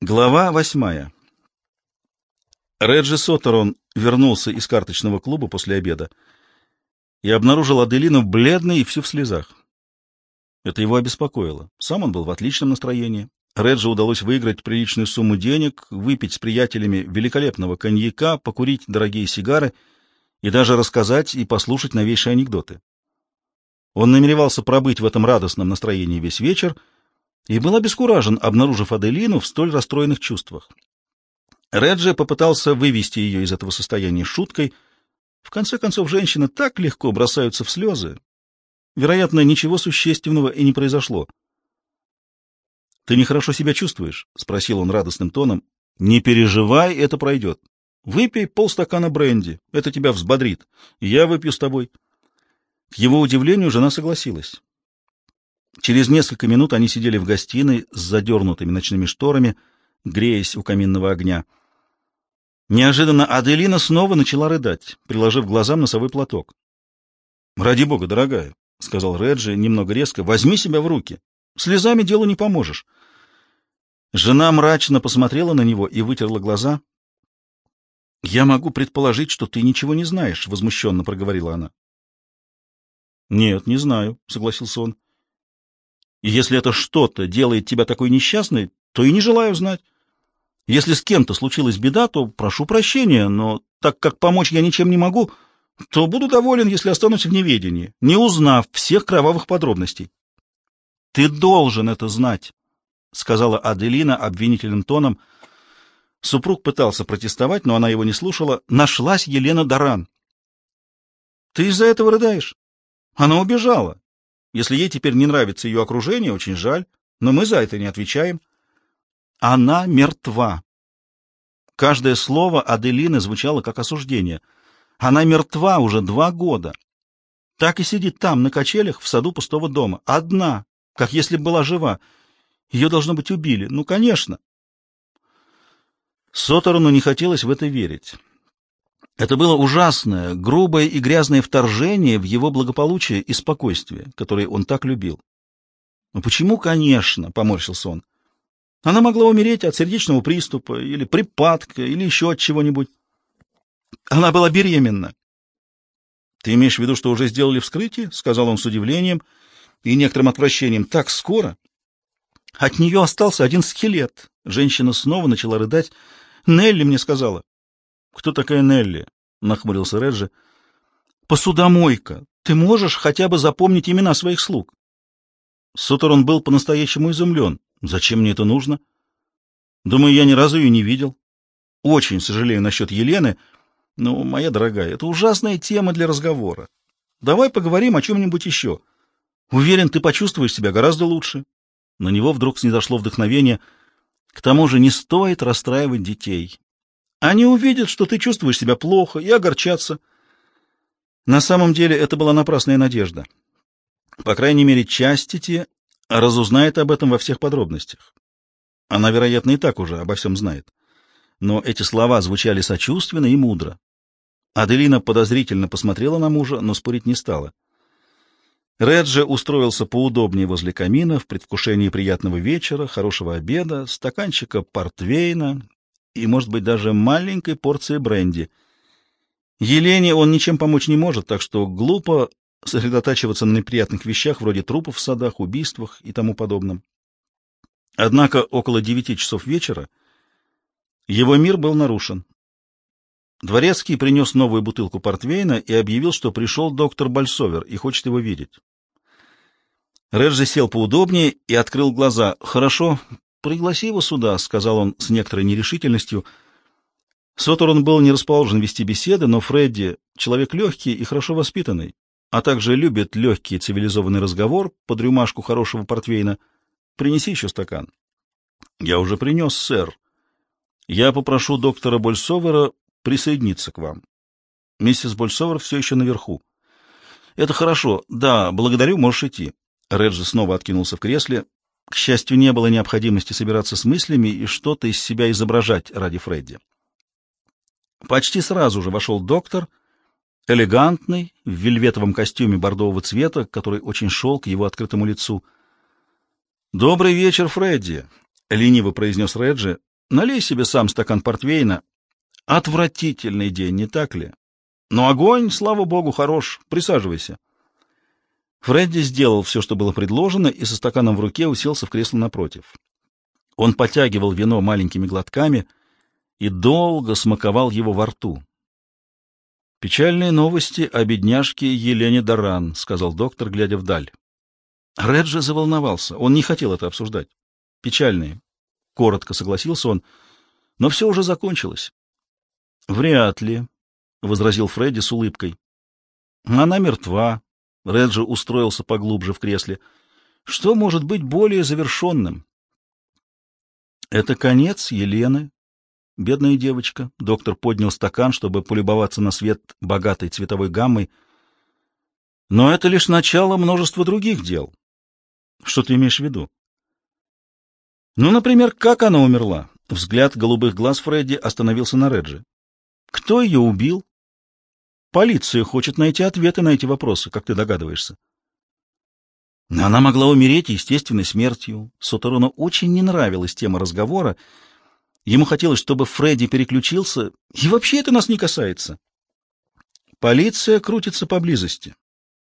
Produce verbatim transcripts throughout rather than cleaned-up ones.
Глава восьмая. Реджи Соттерон вернулся из карточного клуба после обеда и обнаружил Аделину бледной и всю в слезах. Это его обеспокоило. Сам он был в отличном настроении. Реджи удалось выиграть приличную сумму денег, выпить с приятелями великолепного коньяка, покурить дорогие сигары и даже рассказать и послушать новейшие анекдоты. Он намеревался пробыть в этом радостном настроении весь вечер и был обескуражен, обнаружив Аделину в столь расстроенных чувствах. Реджи попытался вывести ее из этого состояния шуткой. В конце концов, женщины так легко бросаются в слезы. Вероятно, ничего существенного и не произошло. «Ты нехорошо себя чувствуешь?» — спросил он радостным тоном. «Не переживай, это пройдет. Выпей полстакана бренди, это тебя взбодрит. Я выпью с тобой». К его удивлению, жена согласилась. Через несколько минут они сидели в гостиной с задернутыми ночными шторами, греясь у каминного огня. Неожиданно Аделина снова начала рыдать, приложив к глазам носовой платок. «Ради бога, дорогая», — сказал Реджи немного резко, — «возьми себя в руки. Слезами делу не поможешь». Жена мрачно посмотрела на него и вытерла глаза. «Я могу предположить, что ты ничего не знаешь», — возмущенно проговорила она. «Нет, не знаю», — согласился он. «И если это что-то делает тебя такой несчастной, то и не желаю знать. Если с кем-то случилась беда, то прошу прощения, но так как помочь я ничем не могу, то буду доволен, если останусь в неведении, не узнав всех кровавых подробностей». «Ты должен это знать», — сказала Аделина обвинительным тоном. Супруг пытался протестовать, но она его не слушала. Нашлась Елена Даран. «Ты из-за этого рыдаешь? Она убежала. Если ей теперь не нравится ее окружение, очень жаль, но мы за это не отвечаем. Она мертва». Каждое слово Аделины звучало как осуждение. Она мертва уже два года. Так и сидит там, на качелях, в саду пустого дома. Одна, как если бы была жива. Ее, должно быть, убили. Ну, конечно. Соттерону не хотелось в это верить. Это было ужасное, грубое и грязное вторжение в его благополучие и спокойствие, которые он так любил. «Ну почему, конечно?» — поморщился он. «Она могла умереть от сердечного приступа или припадка, или еще от чего-нибудь. Она была беременна». «Ты имеешь в виду, что уже сделали вскрытие?» — сказал он с удивлением и некоторым отвращением. «Так скоро?» «От нее остался один скелет». Женщина снова начала рыдать. «Нелли мне сказала». «Кто такая Нелли?» — нахмурился Реджи. «Посудомойка. Ты можешь хотя бы запомнить имена своих слуг?» Соттерон был по-настоящему изумлен. «Зачем мне это нужно?» «Думаю, я ни разу ее не видел. Очень сожалею насчет Елены, но, моя дорогая, это ужасная тема для разговора. Давай поговорим о чем-нибудь еще. Уверен, ты почувствуешь себя гораздо лучше». На него вдруг снизошло вдохновение. «К тому же не стоит расстраивать детей. Они увидят, что ты чувствуешь себя плохо, и огорчатся». На самом деле это была напрасная надежда. По крайней мере, Частити разузнает об этом во всех подробностях. Она, вероятно, и так уже обо всем знает. Но эти слова звучали сочувственно и мудро. Аделина подозрительно посмотрела на мужа, но спорить не стала. Реджи устроился поудобнее возле камина в предвкушении приятного вечера, хорошего обеда, стаканчика портвейна и, может быть, даже маленькой порции бренди. Елене он ничем помочь не может, так что глупо сосредотачиваться на неприятных вещах вроде трупов в садах, убийствах и тому подобном. Однако около девяти часов вечера его мир был нарушен. Дворецкий принес новую бутылку портвейна и объявил, что пришел доктор Больсовер и хочет его видеть. Реджи сел поудобнее и открыл глаза. «Хорошо, пригласи его сюда», — сказал он с некоторой нерешительностью. Соттерон был не расположен вести беседы, но Фредди — человек легкий и хорошо воспитанный, а также любит легкий цивилизованный разговор под рюмашку хорошего портвейна. «Принеси еще стакан». «Я уже принес, сэр. Я попрошу доктора Больсовера присоединиться к вам. Миссис Больсовер все еще наверху». «Это хорошо. Да, благодарю, можешь идти». Реджи снова откинулся в кресле. К счастью, не было необходимости собираться с мыслями и что-то из себя изображать ради Фредди. Почти сразу же вошел доктор, элегантный, в вельветовом костюме бордового цвета, который очень шел к его открытому лицу. «Добрый вечер, Фредди», — лениво произнес Реджи. налей себе сам стакан портвейна. Отвратительный день, не так ли? Но огонь, слава богу, хорош. Присаживайся. Фредди сделал все, что было предложено, и со стаканом в руке уселся в кресло напротив. Он потягивал вино маленькими глотками и долго смаковал его во рту. «Печальные новости о бедняжке Елене Доран», — сказал доктор, глядя вдаль. Реджи заволновался. Он не хотел это обсуждать. «Печальные», — коротко согласился он, — «но все уже закончилось». «Вряд ли», — возразил Фредди с улыбкой. «Она мертва». Реджи устроился поглубже в кресле. «Что может быть более завершенным?» «Это конец Елены, бедная девочка». Доктор поднял стакан, чтобы полюбоваться на свет богатой цветовой гаммой. «Но это лишь начало множества других дел». «Что ты имеешь в виду?» «Ну, например, как она умерла?» Взгляд голубых глаз Фредди остановился на Реджи. «Кто ее убил?» «Полиция хочет найти ответы на эти вопросы, как ты догадываешься». Она могла умереть естественной смертью. Сотерону очень не нравилась тема разговора. Ему хотелось, чтобы Фредди переключился. И вообще это нас не касается. Полиция крутится поблизости.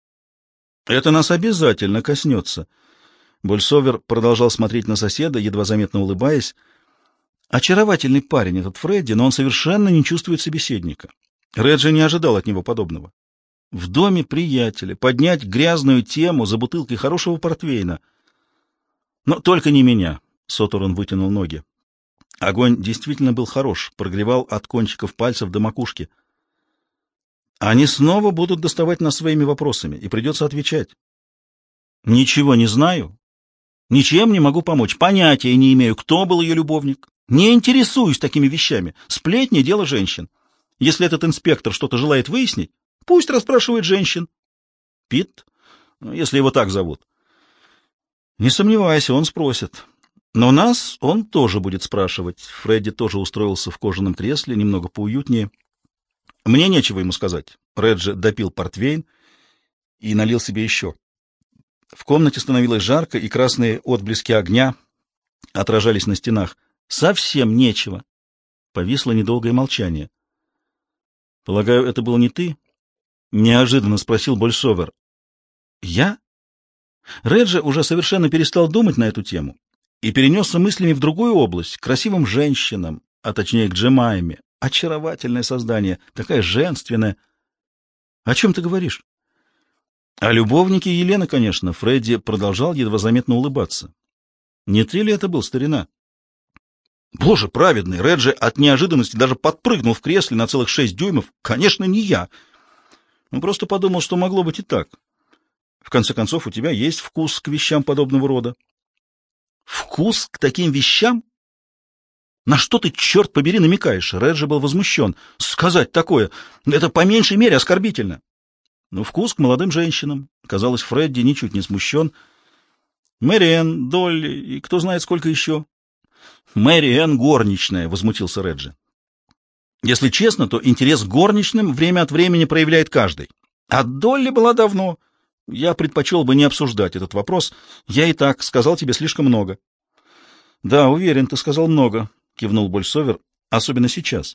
Это нас обязательно коснется. Больсовер продолжал смотреть на соседа, едва заметно улыбаясь. Очаровательный парень этот Фредди, но он совершенно не чувствует собеседника. Реджи не ожидал от него подобного. В доме приятеля поднять грязную тему за бутылкой хорошего портвейна. Но только не меня. Сотерон вытянул ноги. Огонь действительно был хорош, прогревал от кончиков пальцев до макушки. Они снова будут доставать нас своими вопросами, и придется отвечать. Ничего не знаю. Ничем не могу помочь. Понятия не имею, кто был ее любовник. Не интересуюсь такими вещами. Сплетни — дело женщин. Если этот инспектор что-то желает выяснить, пусть расспрашивает женщин. Пит, если его так зовут. Не сомневайся, он спросит. Но нас он тоже будет спрашивать. Фредди тоже устроился в кожаном кресле, немного поуютнее. Мне нечего ему сказать. Реджи допил портвейн и налил себе еще. В комнате становилось жарко, и красные отблески огня отражались на стенах. Совсем нечего. Повисло недолгое молчание. «Полагаю, это был не ты?» — неожиданно спросил Больсовер. «Я?» Реджи уже совершенно перестал думать на эту тему и перенесся мыслями в другую область, к красивым женщинам, а точнее к Джемайме. Очаровательное создание, такая женственная. «О чем ты говоришь?» «О любовнике Елены, конечно». Фредди продолжал едва заметно улыбаться. «Не ты ли это был, старина?» Боже праведный, Реджи от неожиданности даже подпрыгнул в кресле на целых шесть дюймов. Конечно, не я. Он просто подумал, что могло быть и так. В конце концов, у тебя есть вкус к вещам подобного рода. Вкус к таким вещам? На что ты, черт побери, намекаешь? Реджи был возмущен. Сказать такое, это по меньшей мере оскорбительно. Но вкус к молодым женщинам. Казалось, Фредди ничуть не смущен. Мэриэн, Долли и кто знает сколько еще. «Мэри Энн горничная», — возмутился Реджи. «Если честно, то интерес к горничным время от времени проявляет каждый. А Долли была давно. Я предпочел бы не обсуждать этот вопрос. Я и так сказал тебе слишком много». «Да, уверен, ты сказал много», — кивнул Больсовер, — «особенно сейчас».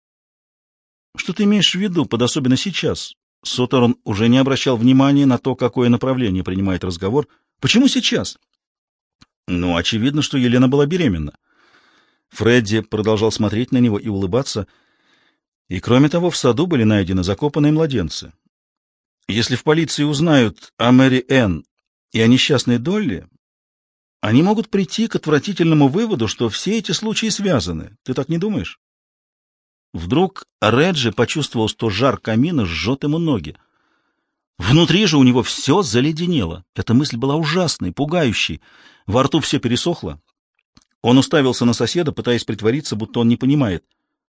«Что ты имеешь в виду под «особенно сейчас»?» Сотерон уже не обращал внимания на то, какое направление принимает разговор. «Почему сейчас?» «Ну, очевидно, что Елена была беременна». Фредди продолжал смотреть на него и улыбаться. И, кроме того, в саду были найдены закопанные младенцы. Если в полиции узнают о Мэри Энн и о несчастной Долли, они могут прийти к отвратительному выводу, что все эти случаи связаны. Ты так не думаешь? Вдруг Реджи почувствовал, что жар камина жжет ему ноги. Внутри же у него все заледенело. Эта мысль была ужасной, пугающей. Во рту все пересохло. Он уставился на соседа, пытаясь притвориться, будто он не понимает.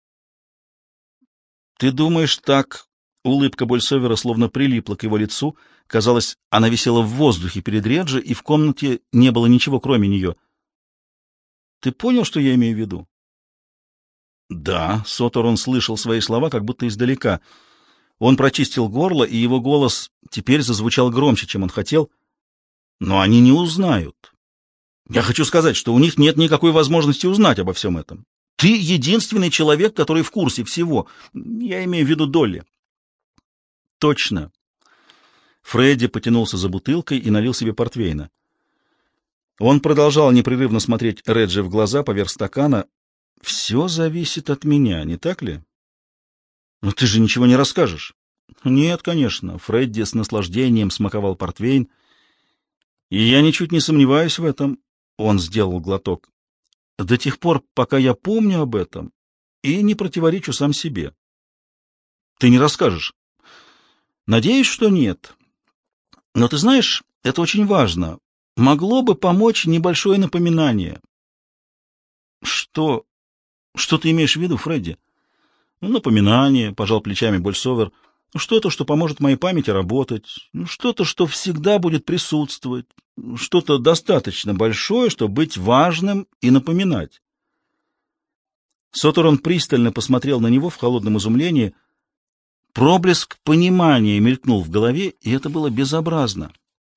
«Ты думаешь так?» Улыбка Больсовера словно прилипла к его лицу. Казалось, она висела в воздухе перед Реджи, и в комнате не было ничего, кроме нее. «Ты понял, что я имею в виду?» «Да», — Сотерон слышал свои слова, как будто издалека. Он прочистил горло, и его голос теперь зазвучал громче, чем он хотел. «Но они не узнают. Я хочу сказать, что у них нет никакой возможности узнать обо всем этом. Ты единственный человек, который в курсе всего. Я имею в виду Долли. Точно. Фредди потянулся за бутылкой и налил себе портвейна. Он продолжал непрерывно смотреть Реджи в глаза поверх стакана. «Все зависит от меня, не так ли?» «Но ты же ничего не расскажешь». «Нет, конечно». Фредди с наслаждением смаковал портвейн. «И я ничуть не сомневаюсь в этом». Он сделал глоток. «До тех пор, пока я помню об этом и не противоречу сам себе». «Ты не расскажешь?» «Надеюсь, что нет. Но ты знаешь, это очень важно. Могло бы помочь небольшое напоминание». «Что? Что ты имеешь в виду, Фредди?» «Ну, напоминание», — пожал плечами Больсовер. «Что-то, что поможет моей памяти работать. Что-то, что всегда будет присутствовать. Что-то достаточно большое, чтобы быть важным и напоминать». Сотерон пристально посмотрел на него в холодном изумлении. Проблеск понимания мелькнул в голове, и это было безобразно.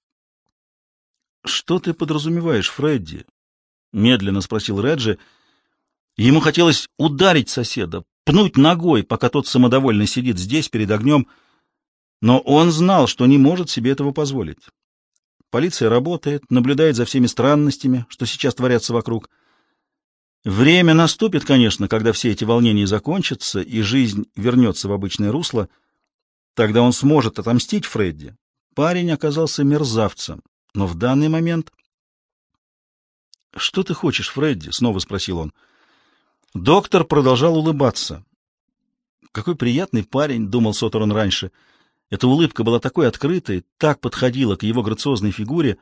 «Что ты подразумеваешь, Фредди?» — медленно спросил Реджи. Ему хотелось ударить соседа, пнуть ногой, пока тот самодовольно сидит здесь перед огнем, но он знал, что не может себе этого позволить. Полиция работает, наблюдает за всеми странностями, что сейчас творятся вокруг. Время наступит, конечно, когда все эти волнения закончатся и жизнь вернется в обычное русло. Тогда он сможет отомстить Фредди. Парень оказался мерзавцем, но в данный момент... «Что ты хочешь, Фредди?» — снова спросил он. Доктор продолжал улыбаться. «Какой приятный парень», — думал Сотерон раньше. Эта улыбка была такой открытой, так подходила к его грациозной фигуре.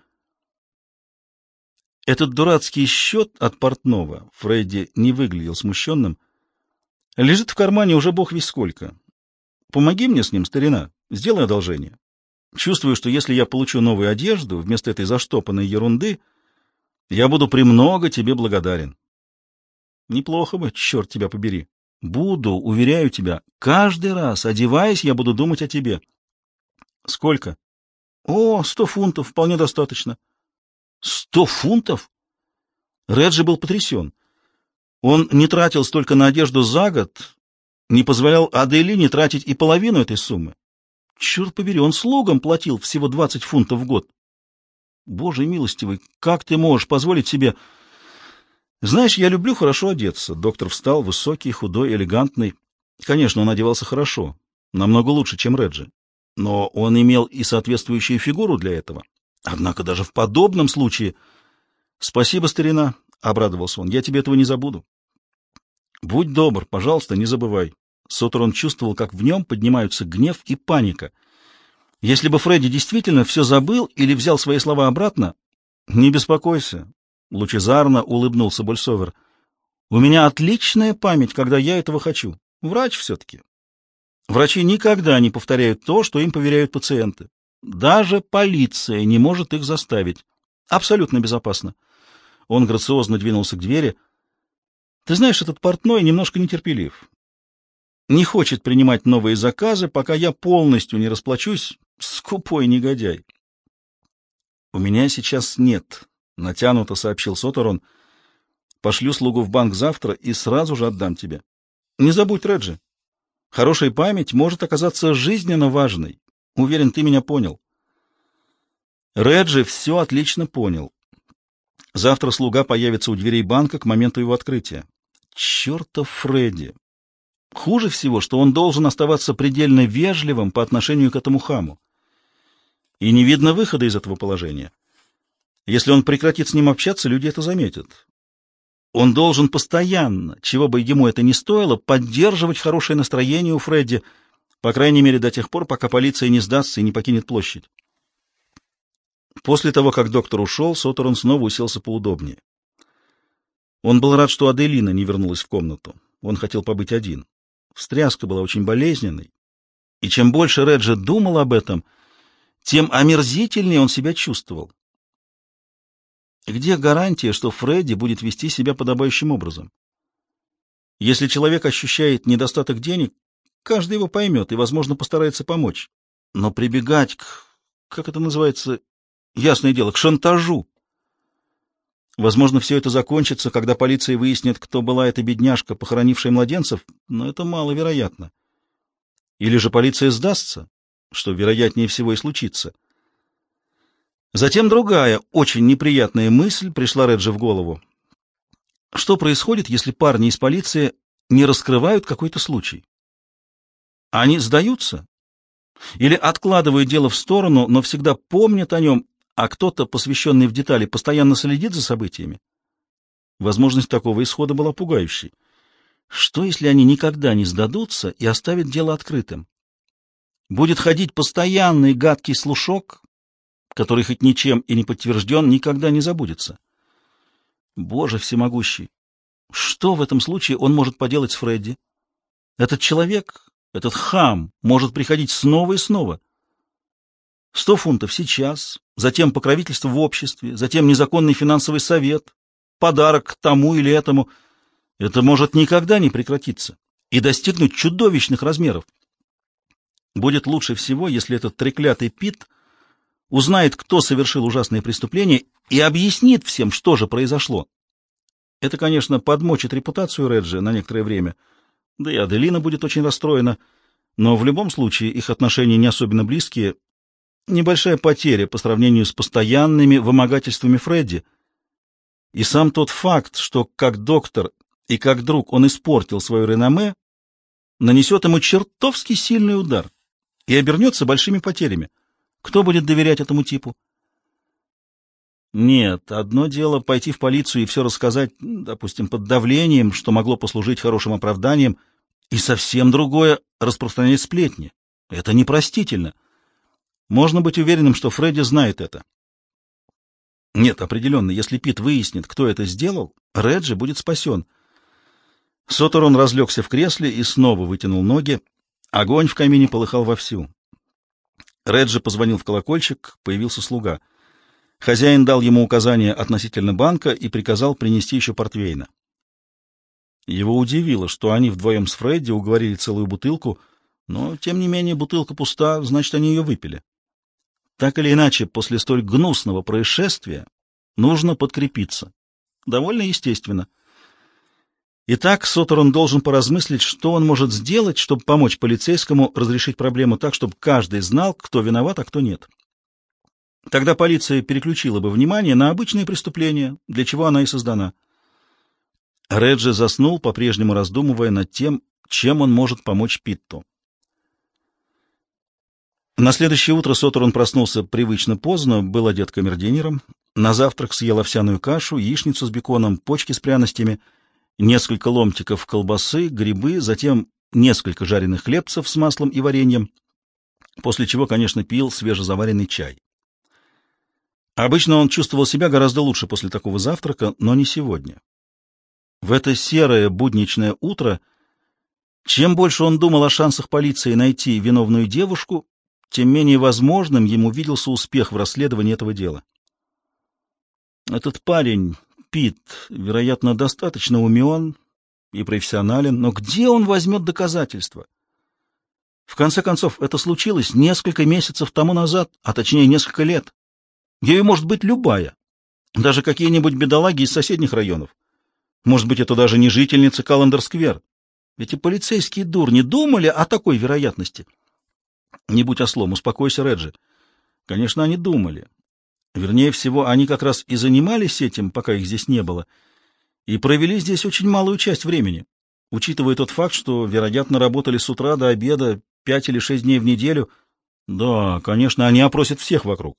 Этот дурацкий счет от портного, Фредди не выглядел смущенным, лежит в кармане уже бог весть сколько. Помоги мне с ним, старина, сделай одолжение. Чувствую, что если я получу новую одежду вместо этой заштопанной ерунды, я буду премного тебе благодарен». «Неплохо бы, черт тебя побери. Буду, уверяю тебя. Каждый раз, одеваясь, я буду думать о тебе». «Сколько?» «О, сто фунтов, вполне достаточно». «Сто фунтов?» Реджи был потрясен. Он не тратил столько на одежду за год, не позволял Аделине тратить и половину этой суммы. Черт побери, он слугам платил всего двадцать фунтов в год. Боже милостивый, как ты можешь позволить себе... «Знаешь, я люблю хорошо одеться». Доктор встал, высокий, худой, элегантный. Конечно, он одевался хорошо, намного лучше, чем Реджи. Но он имел и соответствующую фигуру для этого. Однако даже в подобном случае... «Спасибо, старина», — обрадовался он, — «я тебе этого не забуду». «Будь добр, пожалуйста, не забывай». Сотерон чувствовал, как в нем поднимаются гнев и паника. Если бы Фредди действительно все забыл или взял свои слова обратно... «Не беспокойся», — лучезарно улыбнулся Больсовер. «У меня отличная память, когда я этого хочу. Врач все-таки. Врачи никогда не повторяют то, что им поверяют пациенты. Даже полиция не может их заставить. Абсолютно безопасно». Он грациозно двинулся к двери. «Ты знаешь, этот портной немножко нетерпелив. Не хочет принимать новые заказы, пока я полностью не расплачусь. Скупой негодяй». «У меня сейчас нет», — натянуто сообщил Сотерон. «Пошлю слугу в банк завтра и сразу же отдам тебе. Не забудь, Реджи. Хорошая память может оказаться жизненно важной. Уверен, ты меня понял». Реджи все отлично понял. Завтра слуга появится у дверей банка к моменту его открытия. Чертов Фредди! Хуже всего, что он должен оставаться предельно вежливым по отношению к этому хаму. И не видно выхода из этого положения. Если он прекратит с ним общаться, люди это заметят. Он должен постоянно, чего бы ему это ни стоило, поддерживать хорошее настроение у Фредди, по крайней мере до тех пор, пока полиция не сдастся и не покинет площадь. После того, как доктор ушел, Сотерон снова уселся поудобнее. Он был рад, что Аделина не вернулась в комнату. Он хотел побыть один. Встряска была очень болезненной. И чем больше Реджи думал об этом, тем омерзительнее он себя чувствовал. Где гарантия, что Фредди будет вести себя подобающим образом? Если человек ощущает недостаток денег, каждый его поймет и, возможно, постарается помочь. Но прибегать к... как это называется... ясное дело, к шантажу. Возможно, все это закончится, когда полиция выяснит, кто была эта бедняжка, похоронившая младенцев, но это маловероятно. Или же полиция сдастся, что вероятнее всего и случится. Затем другая, очень неприятная мысль пришла Реджи в голову. Что происходит, если парни из полиции не раскрывают какой-то случай? Они сдаются? Или откладывают дело в сторону, но всегда помнят о нем, а кто-то, посвященный в детали, постоянно следит за событиями? Возможность такого исхода была пугающей. Что, если они никогда не сдадутся и оставят дело открытым? Будет ходить постоянный гадкий слушок, который хоть ничем и не подтвержден, никогда не забудется. Боже всемогущий! Что в этом случае он может поделать с Фредди? Этот человек, этот хам, может приходить снова и снова. Сто фунтов сейчас, затем покровительство в обществе, затем незаконный финансовый совет, подарок тому или этому. Это может никогда не прекратиться и достигнуть чудовищных размеров. Будет лучше всего, если этот треклятый Пит узнает, кто совершил ужасное преступление, и объяснит всем, что же произошло. Это, конечно, подмочит репутацию Реджи на некоторое время, да и Аделина будет очень расстроена, но в любом случае их отношения не особенно близкие. Небольшая потеря по сравнению с постоянными вымогательствами Фредди. И сам тот факт, что как доктор и как друг он испортил свое реноме, нанесет ему чертовски сильный удар и обернется большими потерями. Кто будет доверять этому типу? Нет, одно дело пойти в полицию и все рассказать, допустим, под давлением, что могло послужить хорошим оправданием, и совсем другое — распространять сплетни. Это непростительно. Можно быть уверенным, что Фредди знает это. Нет, определенно, если Пит выяснит, кто это сделал, Реджи будет спасен. Сотерон разлегся в кресле и снова вытянул ноги. Огонь в камине полыхал вовсю. Реджи позвонил в колокольчик, появился слуга. Хозяин дал ему указания относительно банка и приказал принести еще портвейна. Его удивило, что они вдвоем с Фредди уговорили целую бутылку, но, тем не менее, бутылка пуста, значит, они ее выпили. Так или иначе, после столь гнусного происшествия нужно подкрепиться. Довольно естественно. Итак, Сотерон должен поразмыслить, что он может сделать, чтобы помочь полицейскому разрешить проблему так, чтобы каждый знал, кто виноват, а кто нет. Тогда полиция переключила бы внимание на обычные преступления, для чего она и создана. Реджи заснул, по-прежнему раздумывая над тем, чем он может помочь Питту. На следующее утро Сотерон проснулся привычно поздно, был одет камердинером, на завтрак съел овсяную кашу, яичницу с беконом, почки с пряностями, несколько ломтиков колбасы, грибы, затем несколько жареных хлебцев с маслом и вареньем, после чего, конечно, пил свежезаваренный чай. Обычно он чувствовал себя гораздо лучше после такого завтрака, но не сегодня. В это серое будничное утро, чем больше он думал о шансах полиции найти виновную девушку, тем менее возможным ему виделся успех в расследовании этого дела. Этот парень, Пит, вероятно, достаточно умен и профессионален, но где он возьмет доказательства? В конце концов, это случилось несколько месяцев тому назад, а точнее несколько лет. Ею может быть любая, даже какие-нибудь бедолаги из соседних районов. Может быть, это даже не жительница Каллендер-сквер. Эти полицейские дурни думали о такой вероятности. Не будь ослом, успокойся, Реджи. Конечно, они думали. Вернее всего, они как раз и занимались этим, пока их здесь не было, и провели здесь очень малую часть времени, учитывая тот факт, что, вероятно, работали с утра до обеда пять или шесть дней в неделю. Да, конечно, они опросят всех вокруг.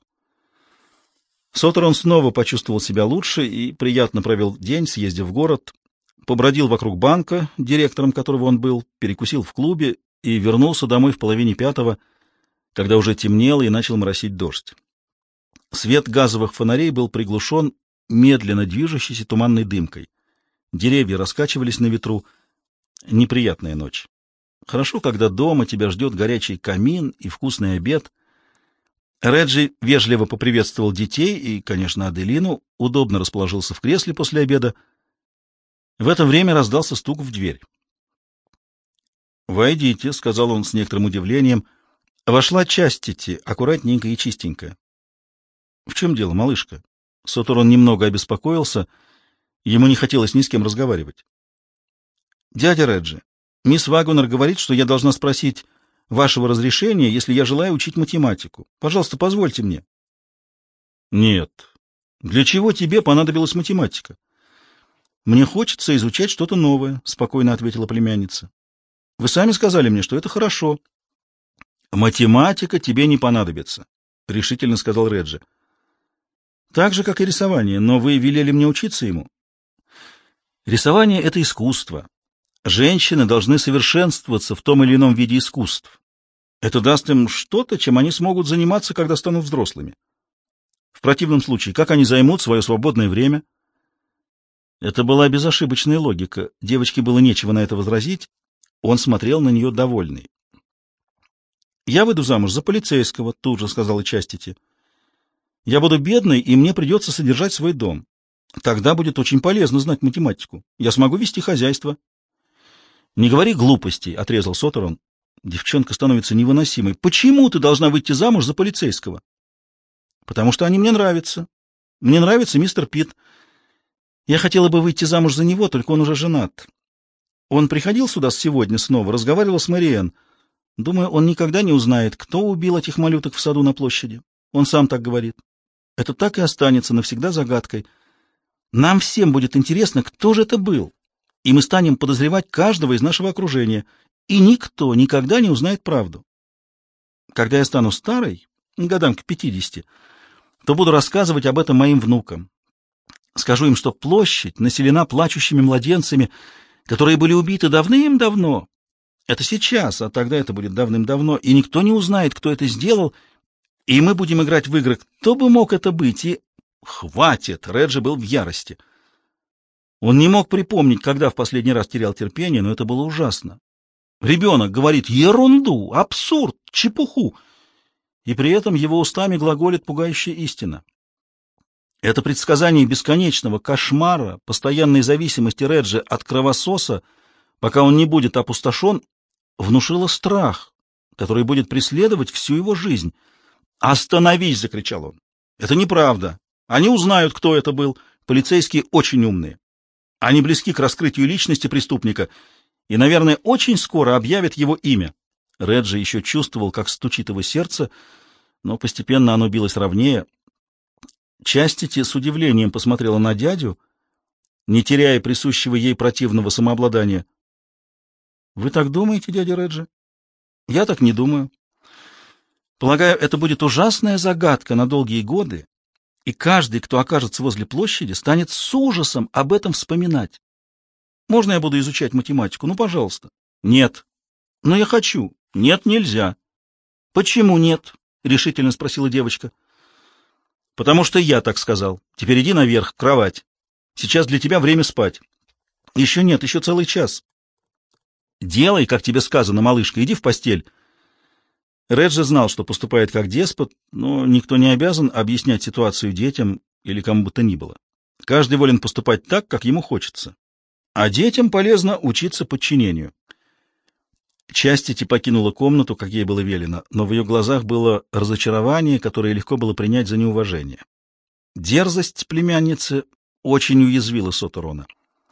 Сотерон снова почувствовал себя лучше и приятно провел день, съездив в город, побродил вокруг банка, директором которого он был, перекусил в клубе и вернулся домой в половине пятого, когда уже темнело и начал моросить дождь. Свет газовых фонарей был приглушен медленно движущейся туманной дымкой. Деревья раскачивались на ветру. Неприятная ночь. Хорошо, когда дома тебя ждет горячий камин и вкусный обед. Реджи вежливо поприветствовал детей и, конечно, Аделину, удобно расположился в кресле после обеда. В это время раздался стук в дверь. «Войдите», — сказал он с некоторым удивлением. Вошла Частити, аккуратненькая и чистенькая. «В чем дело, малышка?» Соторон немного обеспокоился. Ему не хотелось ни с кем разговаривать. «Дядя Реджи, мисс Вагонер говорит, что я должна спросить вашего разрешения, если я желаю учить математику. Пожалуйста, позвольте мне». «Нет. Для чего тебе понадобилась математика?» «Мне хочется изучать что-то новое», — спокойно ответила племянница. «Вы сами сказали мне, что это хорошо». «Математика тебе не понадобится», — решительно сказал Реджи. «Так же, как и рисование, но вы велели мне учиться ему». «Рисование — это искусство. Женщины должны совершенствоваться в том или ином виде искусств. Это даст им что-то, чем они смогут заниматься, когда станут взрослыми. В противном случае, как они займут свое свободное время?» Это была безошибочная логика. Девочке было нечего на это возразить. Он смотрел на нее довольный. «Я выйду замуж за полицейского», — тут же сказала Частити. «Я буду бедной, и мне придется содержать свой дом. Тогда будет очень полезно знать математику. Я смогу вести хозяйство». «Не говори глупостей», — отрезал Соторон. Девчонка становится невыносимой. «Почему ты должна выйти замуж за полицейского?» «Потому что они мне нравятся. Мне нравится мистер Питт. Я хотела бы выйти замуж за него, только он уже женат. Он приходил сюда сегодня снова, разговаривал с Мэриэн. Думаю, он никогда не узнает, кто убил этих малюток в саду на площади. Он сам так говорит. Это так и останется навсегда загадкой. Нам всем будет интересно, кто же это был, и мы станем подозревать каждого из нашего окружения, и никто никогда не узнает правду. Когда я стану старой, годам к пятидесяти, то буду рассказывать об этом моим внукам. Скажу им, что площадь населена плачущими младенцами, которые были убиты давным-давно. Это сейчас, а тогда это будет давным-давно, и никто не узнает, кто это сделал, и мы будем играть в игры, кто бы мог это быть, и... Хватит! Реджи был в ярости. Он не мог припомнить, когда в последний раз терял терпение, но это было ужасно. Ребенок говорит ерунду, абсурд, чепуху, и при этом его устами глаголит пугающая истина. Это предсказание бесконечного кошмара, постоянной зависимости Реджи от кровососа, пока он не будет опустошен, внушило страх, который будет преследовать всю его жизнь. «Остановись!» — закричал он. «Это неправда. Они узнают, кто это был. Полицейские очень умные. Они близки к раскрытию личности преступника и, наверное, очень скоро объявят его имя». Реджи еще чувствовал, как стучит его сердце, но постепенно оно билось ровнее. Частити с удивлением посмотрела на дядю, не теряя присущего ей противного самообладания. «Вы так думаете, дядя Реджи?» «Я так не думаю. Полагаю, это будет ужасная загадка на долгие годы, и каждый, кто окажется возле площади, станет с ужасом об этом вспоминать. Можно я буду изучать математику? Ну, пожалуйста». «Нет». «Но я хочу». «Нет, нельзя». «Почему нет?» — решительно спросила девочка. «Потому что я так сказал. Теперь иди наверх, в кровать. Сейчас для тебя время спать». «Еще нет, еще целый час». «Делай, как тебе сказано, малышка, иди в постель». Реджи знал, что поступает как деспот, но никто не обязан объяснять ситуацию детям или кому бы то ни было. Каждый волен поступать так, как ему хочется. А детям полезно учиться подчинению. Частити покинула комнату, как ей было велено, но в ее глазах было разочарование, которое легко было принять за неуважение. Дерзость племянницы очень уязвила Соторона.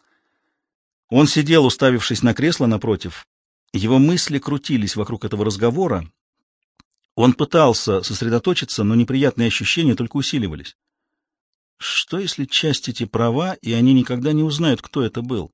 Он сидел, уставившись на кресло напротив. Его мысли крутились вокруг этого разговора. Он пытался сосредоточиться, но неприятные ощущения только усиливались. Что, если Частити права, и они никогда не узнают, кто это был?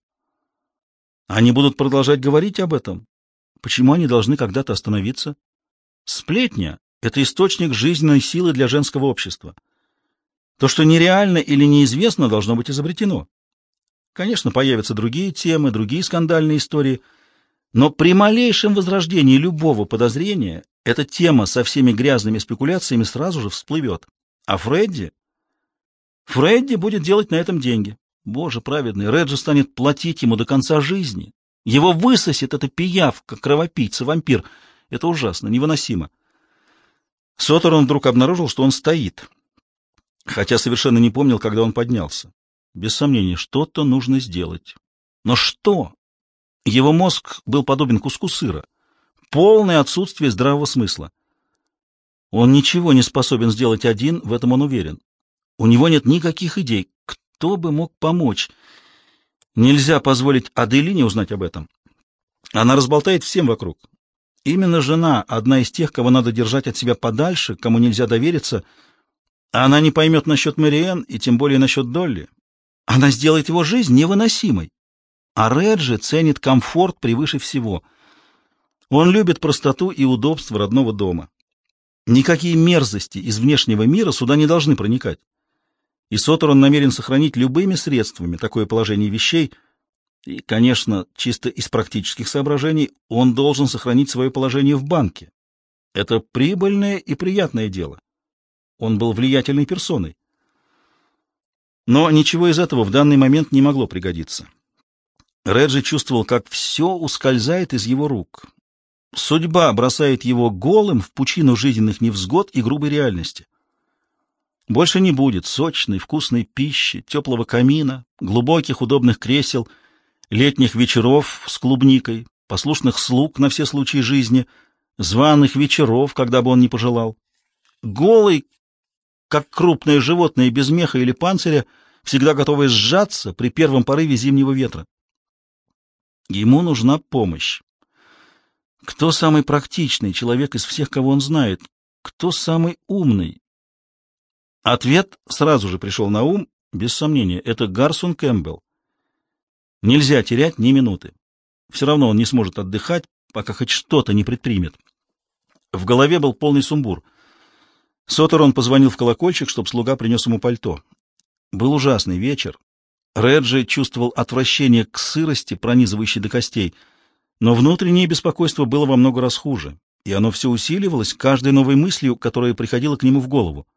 Они будут продолжать говорить об этом. Почему они должны когда-то остановиться? Сплетня — это источник жизненной силы для женского общества. То, что нереально или неизвестно, должно быть изобретено. Конечно, появятся другие темы, другие скандальные истории, но при малейшем возрождении любого подозрения эта тема со всеми грязными спекуляциями сразу же всплывет. А Фредди? Фредди будет делать на этом деньги. Боже праведный, Реджи станет платить ему до конца жизни. Его высосет эта пиявка, кровопийца, вампир. Это ужасно, невыносимо. Соторон вдруг обнаружил, что он стоит, хотя совершенно не помнил, когда он поднялся. Без сомнения, что-то нужно сделать. Но что? Его мозг был подобен куску сыра. Полное отсутствие здравого смысла. Он ничего не способен сделать один, в этом он уверен. У него нет никаких идей. Кто бы мог помочь? Нельзя позволить Аделине узнать об этом. Она разболтает всем вокруг. Именно жена — одна из тех, кого надо держать от себя подальше, кому нельзя довериться. Она не поймет насчет Мэриэн и тем более насчет Долли. Она сделает его жизнь невыносимой. А Реджи ценит комфорт превыше всего. Он любит простоту и удобство родного дома. Никакие мерзости из внешнего мира сюда не должны проникать. И Сотерон намерен сохранить любыми средствами такое положение вещей. И, конечно, чисто из практических соображений, он должен сохранить свое положение в банке. Это прибыльное и приятное дело. Он был влиятельной персоной. Но ничего из этого в данный момент не могло пригодиться. Реджи чувствовал, как все ускользает из его рук. Судьба бросает его голым в пучину жизненных невзгод и грубой реальности. Больше не будет сочной, вкусной пищи, теплого камина, глубоких, удобных кресел, летних вечеров с клубникой, послушных слуг на все случаи жизни, званых вечеров, когда бы он ни пожелал. Голый, как крупное животное без меха или панциря, всегда готовый сжаться при первом порыве зимнего ветра. Ему нужна помощь. Кто самый практичный человек из всех, кого он знает? Кто самый умный? Ответ сразу же пришел на ум, без сомнения, это Гарсон Кэмпбелл. Нельзя терять ни минуты. Все равно он не сможет отдыхать, пока хоть что-то не предпримет. В голове был полный сумбур. Сотерон позвонил в колокольчик, чтобы слуга принес ему пальто. Был ужасный вечер. Реджи чувствовал отвращение к сырости, пронизывающей до костей, но внутреннее беспокойство было во много раз хуже, и оно все усиливалось каждой новой мыслью, которая приходила к нему в голову.